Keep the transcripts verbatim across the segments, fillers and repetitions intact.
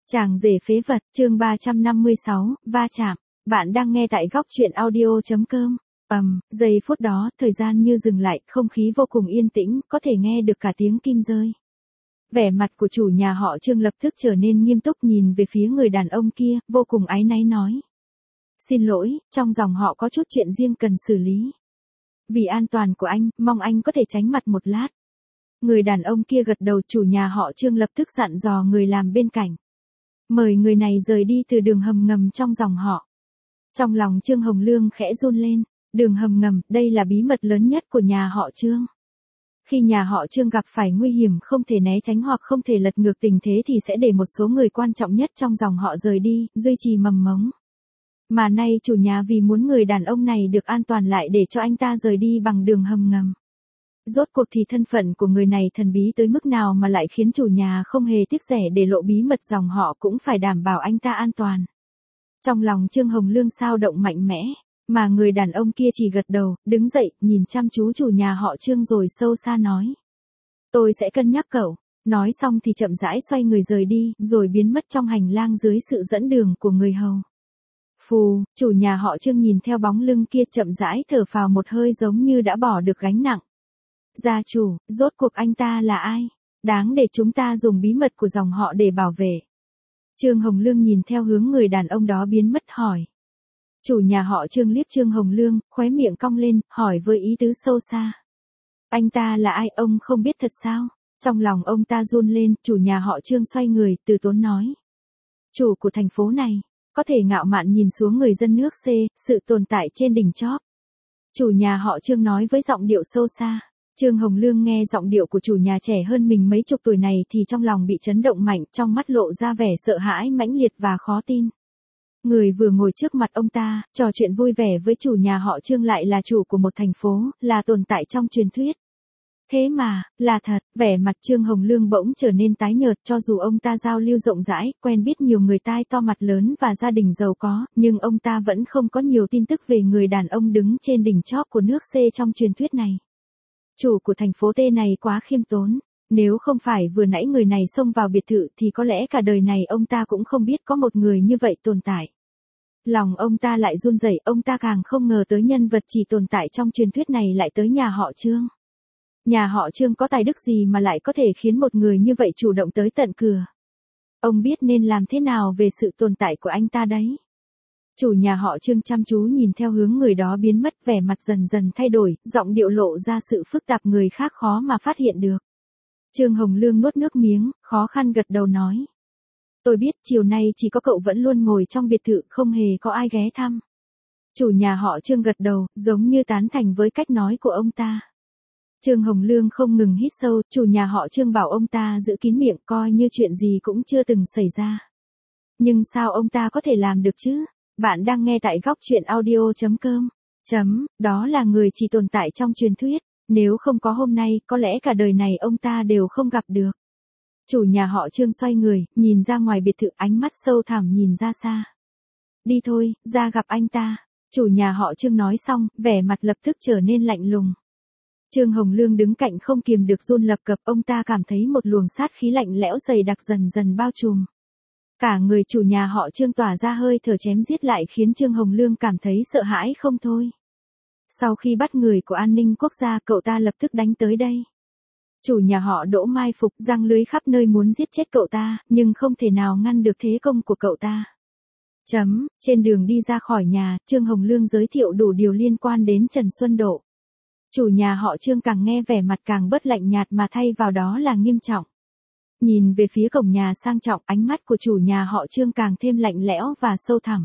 Chàng rể phế vật, chương ba trăm năm mươi sáu, va chạm. Bạn đang nghe tại góc truyện audio chấm com. Ầm, um, giây phút đó, thời gian như dừng lại, không khí vô cùng yên tĩnh, có thể nghe được cả tiếng kim rơi. Vẻ mặt của chủ nhà họ Trương lập tức trở nên nghiêm túc, nhìn về phía người đàn ông kia, vô cùng áy náy nói. Xin lỗi, trong dòng họ có chút chuyện riêng cần xử lý. Vì an toàn của anh, mong anh có thể tránh mặt một lát. Người đàn ông kia gật đầu, chủ nhà họ Trương lập tức dặn dò người làm bên cạnh. Mời người này rời đi từ đường hầm ngầm trong dòng họ. Trong lòng Trương Hồng Lương khẽ run lên, đường hầm ngầm, đây là bí mật lớn nhất của nhà họ Trương. Khi nhà họ Trương gặp phải nguy hiểm không thể né tránh hoặc không thể lật ngược tình thế thì sẽ để một số người quan trọng nhất trong dòng họ rời đi, duy trì mầm mống. Mà nay chủ nhà vì muốn người đàn ông này được an toàn lại để cho anh ta rời đi bằng đường hầm ngầm. Rốt cuộc thì thân phận của người này thần bí tới mức nào mà lại khiến chủ nhà không hề tiếc rẻ để lộ bí mật dòng họ cũng phải đảm bảo anh ta an toàn. Trong lòng Trương Hồng Lương sao động mạnh mẽ, mà người đàn ông kia chỉ gật đầu, đứng dậy, nhìn chăm chú chủ nhà họ Trương rồi sâu xa nói. Tôi sẽ cân nhắc cậu. Nói xong thì chậm rãi xoay người rời đi, rồi biến mất trong hành lang dưới sự dẫn đường của người hầu. Phù, chủ nhà họ Trương nhìn theo bóng lưng kia chậm rãi thở phào một hơi giống như đã bỏ được gánh nặng. Gia chủ, rốt cuộc anh ta là ai? Đáng để chúng ta dùng bí mật của dòng họ để bảo vệ. Trương Hồng Lương nhìn theo hướng người đàn ông đó biến mất hỏi. Chủ nhà họ Trương liếc Trương Hồng Lương, khóe miệng cong lên, hỏi với ý tứ sâu xa. Anh ta là ai, ông không biết thật sao? Trong lòng ông ta run lên, chủ nhà họ Trương xoay người, từ tốn nói. Chủ của thành phố này, có thể ngạo mạn nhìn xuống người dân nước C, sự tồn tại trên đỉnh chóp. Chủ nhà họ Trương nói với giọng điệu sâu xa. Trương Hồng Lương nghe giọng điệu của chủ nhà trẻ hơn mình mấy chục tuổi này thì trong lòng bị chấn động mạnh, trong mắt lộ ra vẻ sợ hãi mãnh liệt và khó tin. Người vừa ngồi trước mặt ông ta, trò chuyện vui vẻ với chủ nhà họ Trương lại là chủ của một thành phố, là tồn tại trong truyền thuyết. Thế mà, là thật, vẻ mặt Trương Hồng Lương bỗng trở nên tái nhợt, cho dù ông ta giao lưu rộng rãi, quen biết nhiều người tai to mặt lớn và gia đình giàu có, nhưng ông ta vẫn không có nhiều tin tức về người đàn ông đứng trên đỉnh chóp của nước C trong truyền thuyết này. Chủ của thành phố T này quá khiêm tốn, nếu không phải vừa nãy người này xông vào biệt thự thì có lẽ cả đời này ông ta cũng không biết có một người như vậy tồn tại. Lòng ông ta lại run rẩy, ông ta càng không ngờ tới nhân vật chỉ tồn tại trong truyền thuyết này lại tới nhà họ Trương. Nhà họ Trương có tài đức gì mà lại có thể khiến một người như vậy chủ động tới tận cửa. Ông biết nên làm thế nào về sự tồn tại của anh ta đấy. Chủ nhà họ Trương chăm chú nhìn theo hướng người đó biến mất, vẻ mặt dần dần thay đổi, giọng điệu lộ ra sự phức tạp người khác khó mà phát hiện được. Trương Hồng Lương nuốt nước miếng, khó khăn gật đầu nói. Tôi biết chiều nay chỉ có cậu vẫn luôn ngồi trong biệt thự, không hề có ai ghé thăm. Chủ nhà họ Trương gật đầu, giống như tán thành với cách nói của ông ta. Trương Hồng Lương không ngừng hít sâu, chủ nhà họ Trương bảo ông ta giữ kín miệng coi như chuyện gì cũng chưa từng xảy ra. Nhưng sao ông ta có thể làm được chứ? Bạn đang nghe tại góc truyện audio chấm com. Chấm, đó là người chỉ tồn tại trong truyền thuyết, nếu không có hôm nay, có lẽ cả đời này ông ta đều không gặp được. Chủ nhà họ Trương xoay người, nhìn ra ngoài biệt thự, ánh mắt sâu thẳm nhìn ra xa. Đi thôi, ra gặp anh ta. Chủ nhà họ Trương nói xong, vẻ mặt lập tức trở nên lạnh lùng. Trương Hồng Lương đứng cạnh không kiềm được run lập cập, ông ta cảm thấy một luồng sát khí lạnh lẽo dày đặc dần dần bao trùm. Cả người chủ nhà họ Trương tỏa ra hơi thở chém giết lại khiến Trương Hồng Lương cảm thấy sợ hãi không thôi. Sau khi bắt người của an ninh quốc gia, cậu ta lập tức đánh tới đây. Chủ nhà họ Đỗ mai phục, giăng lưới khắp nơi muốn giết chết cậu ta, nhưng không thể nào ngăn được thế công của cậu ta. Chấm, trên đường đi ra khỏi nhà, Trương Hồng Lương giới thiệu đủ điều liên quan đến Trần Xuân Độ. Chủ nhà họ Trương càng nghe vẻ mặt càng bớt lạnh nhạt mà thay vào đó là nghiêm trọng. Nhìn về phía cổng nhà sang trọng, ánh mắt của chủ nhà họ Trương càng thêm lạnh lẽo và sâu thẳm.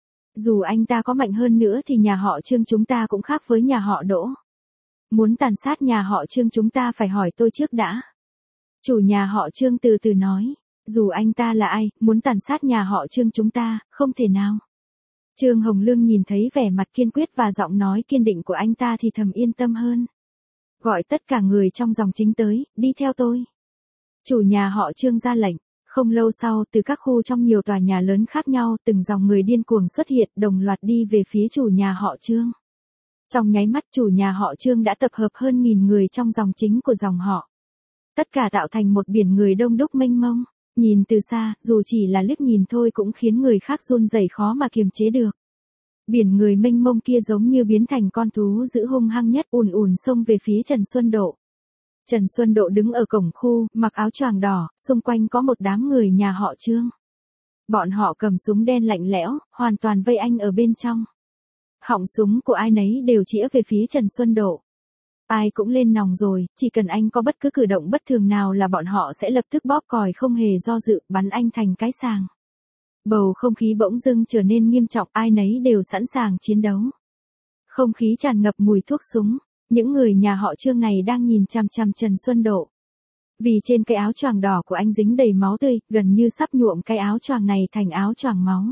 Dù anh ta có mạnh hơn nữa thì nhà họ Trương chúng ta cũng khác với nhà họ Đỗ. Muốn tàn sát nhà họ Trương chúng ta phải hỏi tôi trước đã. Chủ nhà họ Trương từ từ nói, dù anh ta là ai, muốn tàn sát nhà họ Trương chúng ta, không thể nào. Trương Hồng Lương nhìn thấy vẻ mặt kiên quyết và giọng nói kiên định của anh ta thì thầm yên tâm hơn. Gọi tất cả người trong dòng chính tới, đi theo tôi. Chủ nhà họ Trương ra lệnh. Không lâu sau, từ các khu trong nhiều tòa nhà lớn khác nhau, từng dòng người điên cuồng xuất hiện, đồng loạt đi về phía chủ nhà họ Trương. Trong nháy mắt, chủ nhà họ Trương đã tập hợp hơn nghìn người trong dòng chính của dòng họ. Tất cả tạo thành một biển người đông đúc mênh mông. Nhìn từ xa, dù chỉ là liếc nhìn thôi cũng khiến người khác run rẩy khó mà kiềm chế được. Biển người mênh mông kia giống như biến thành con thú dữ hung hăng nhất ùn ùn xông về phía Trần Xuân Độ. Trần Xuân Độ đứng ở cổng khu, mặc áo choàng đỏ, xung quanh có một đám người nhà họ Trương. Bọn họ cầm súng đen lạnh lẽo, hoàn toàn vây anh ở bên trong. Họng súng của ai nấy đều chĩa về phía Trần Xuân Độ. Ai cũng lên nòng rồi, chỉ cần anh có bất cứ cử động bất thường nào là bọn họ sẽ lập tức bóp còi không hề do dự, bắn anh thành cái sàng. Bầu không khí bỗng dưng trở nên nghiêm trọng, ai nấy đều sẵn sàng chiến đấu. Không khí tràn ngập mùi thuốc súng, những người nhà họ Trương này đang nhìn chằm chằm Trần Xuân Độ. Vì trên cái áo choàng đỏ của anh dính đầy máu tươi, gần như sắp nhuộm cái áo choàng này thành áo choàng máu.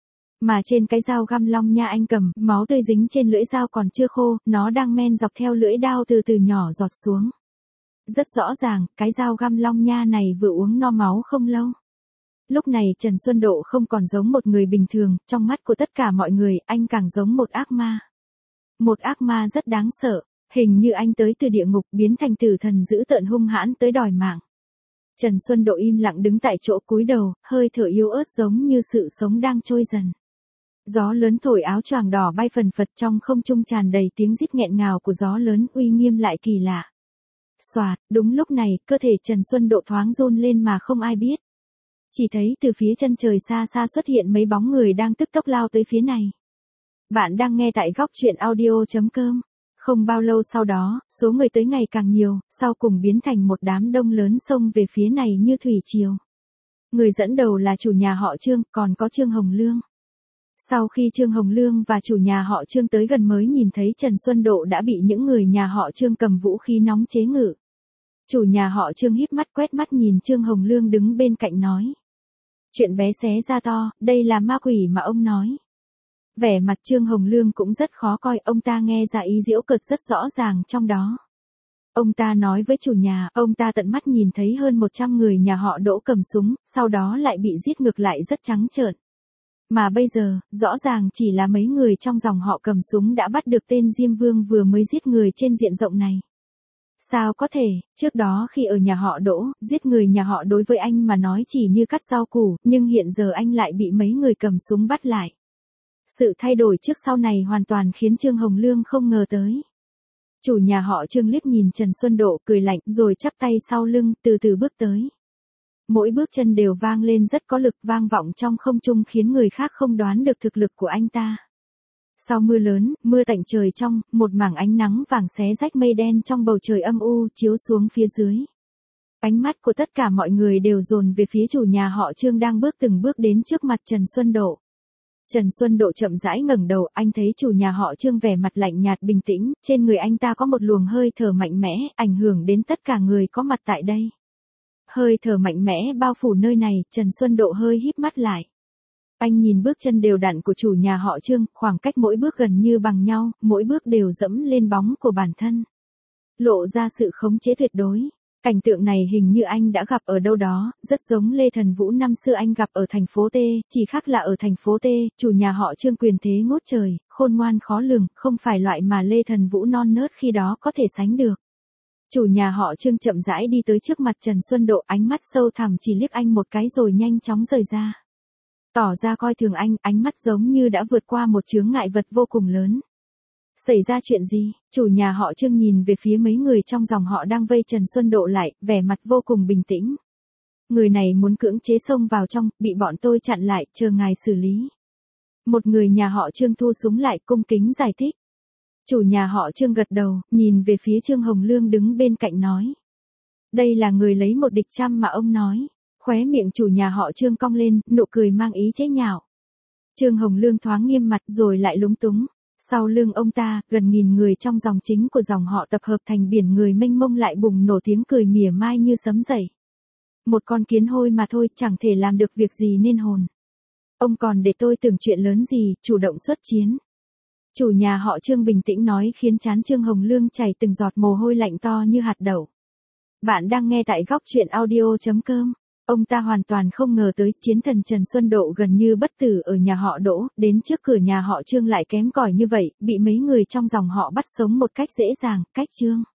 Mà trên cái dao găm long nha anh cầm, máu tươi dính trên lưỡi dao còn chưa khô, nó đang men dọc theo lưỡi dao từ từ nhỏ giọt xuống. Rất rõ ràng, cái dao găm long nha này vừa uống no máu không lâu. Lúc này Trần Xuân Độ không còn giống một người bình thường, trong mắt của tất cả mọi người, anh càng giống một ác ma. Một ác ma rất đáng sợ, hình như anh tới từ địa ngục biến thành tử thần dữ tợn hung hãn tới đòi mạng. Trần Xuân Độ im lặng đứng tại chỗ cúi đầu, hơi thở yếu ớt giống như sự sống đang trôi dần. Gió lớn thổi áo choàng đỏ bay phần phật trong không trung tràn đầy tiếng rít nghẹn ngào của gió lớn uy nghiêm lại kỳ lạ. Xoạt, đúng lúc này, cơ thể Trần Xuân Độ thoáng run lên mà không ai biết. Chỉ thấy từ phía chân trời xa xa xuất hiện mấy bóng người đang tức tốc lao tới phía này. Bạn đang nghe tại góc truyện audio chấm com. Không bao lâu sau đó, số người tới ngày càng nhiều, sau cùng biến thành một đám đông lớn xông về phía này như thủy triều. Người dẫn đầu là chủ nhà họ Trương, còn có Trương Hồng Lương. Sau khi Trương Hồng Lương và chủ nhà họ Trương tới gần mới nhìn thấy Trần Xuân Độ đã bị những người nhà họ Trương cầm vũ khí nóng chế ngự. Chủ nhà họ Trương híp mắt quét mắt nhìn Trương Hồng Lương đứng bên cạnh nói. Chuyện bé xé ra to, đây là ma quỷ mà ông nói. Vẻ mặt Trương Hồng Lương cũng rất khó coi, ông ta nghe ra ý giễu cợt rất rõ ràng trong đó. Ông ta nói với chủ nhà, ông ta tận mắt nhìn thấy hơn một trăm người nhà họ Đỗ cầm súng, sau đó lại bị giết ngược lại rất trắng trợn. Mà bây giờ, rõ ràng chỉ là mấy người trong dòng họ cầm súng đã bắt được tên Diêm Vương vừa mới giết người trên diện rộng này. Sao có thể, trước đó khi ở nhà họ Đỗ, giết người nhà họ đối với anh mà nói chỉ như cắt rau củ, nhưng hiện giờ anh lại bị mấy người cầm súng bắt lại. Sự thay đổi trước sau này hoàn toàn khiến Trương Hồng Lương không ngờ tới. Chủ nhà họ Trương liếc nhìn Trần Xuân Độ cười lạnh rồi chắp tay sau lưng từ từ bước tới. Mỗi bước chân đều vang lên rất có lực vang vọng trong không trung khiến người khác không đoán được thực lực của anh ta. Sau mưa lớn, mưa tạnh trời trong, một mảng ánh nắng vàng xé rách mây đen trong bầu trời âm u chiếu xuống phía dưới. Ánh mắt của tất cả mọi người đều dồn về phía chủ nhà họ Trương đang bước từng bước đến trước mặt Trần Xuân Độ. Trần Xuân Độ chậm rãi ngẩng đầu, anh thấy chủ nhà họ Trương vẻ mặt lạnh nhạt bình tĩnh, trên người anh ta có một luồng hơi thở mạnh mẽ, ảnh hưởng đến tất cả người có mặt tại đây. Hơi thở mạnh mẽ bao phủ nơi này, Trần Xuân Độ hơi híp mắt lại. Anh nhìn bước chân đều đặn của chủ nhà họ Trương, khoảng cách mỗi bước gần như bằng nhau, mỗi bước đều dẫm lên bóng của bản thân. Lộ ra sự khống chế tuyệt đối. Cảnh tượng này hình như anh đã gặp ở đâu đó, rất giống Lê Thần Vũ năm xưa anh gặp ở thành phố T, chỉ khác là ở thành phố T, chủ nhà họ Trương quyền thế ngút trời, khôn ngoan khó lường, không phải loại mà Lê Thần Vũ non nớt khi đó có thể sánh được. Chủ nhà họ Trương chậm rãi đi tới trước mặt Trần Xuân Độ, ánh mắt sâu thẳm chỉ liếc anh một cái rồi nhanh chóng rời ra. Tỏ ra coi thường anh, ánh mắt giống như đã vượt qua một chướng ngại vật vô cùng lớn. Xảy ra chuyện gì? Chủ nhà họ Trương nhìn về phía mấy người trong dòng họ đang vây Trần Xuân Độ lại, vẻ mặt vô cùng bình tĩnh. Người này muốn cưỡng chế xông vào trong, bị bọn tôi chặn lại, chờ ngài xử lý. Một người nhà họ Trương thu súng lại, cung kính giải thích. Chủ nhà họ Trương gật đầu, nhìn về phía Trương Hồng Lương đứng bên cạnh nói. Đây là người lấy một địch trăm mà ông nói. Khóe miệng chủ nhà họ Trương cong lên, nụ cười mang ý chế nhạo. Trương Hồng Lương thoáng nghiêm mặt rồi lại lúng túng. Sau lưng ông ta, gần nghìn người trong dòng chính của dòng họ tập hợp thành biển người mênh mông lại bùng nổ tiếng cười mỉa mai như sấm dậy. Một con kiến hôi mà thôi, chẳng thể làm được việc gì nên hồn. Ông còn để tôi tưởng chuyện lớn gì, chủ động xuất chiến. Chủ nhà họ Trương bình tĩnh nói khiến trán Trương Hồng Lương chảy từng giọt mồ hôi lạnh to như hạt đậu. Bạn đang nghe tại góc truyện audio chấm com. Ông ta hoàn toàn không ngờ tới chiến thần Trần Xuân Độ gần như bất tử ở nhà họ Đỗ, đến trước cửa nhà họ Trương lại kém cỏi như vậy, bị mấy người trong dòng họ bắt sống một cách dễ dàng, cách Trương.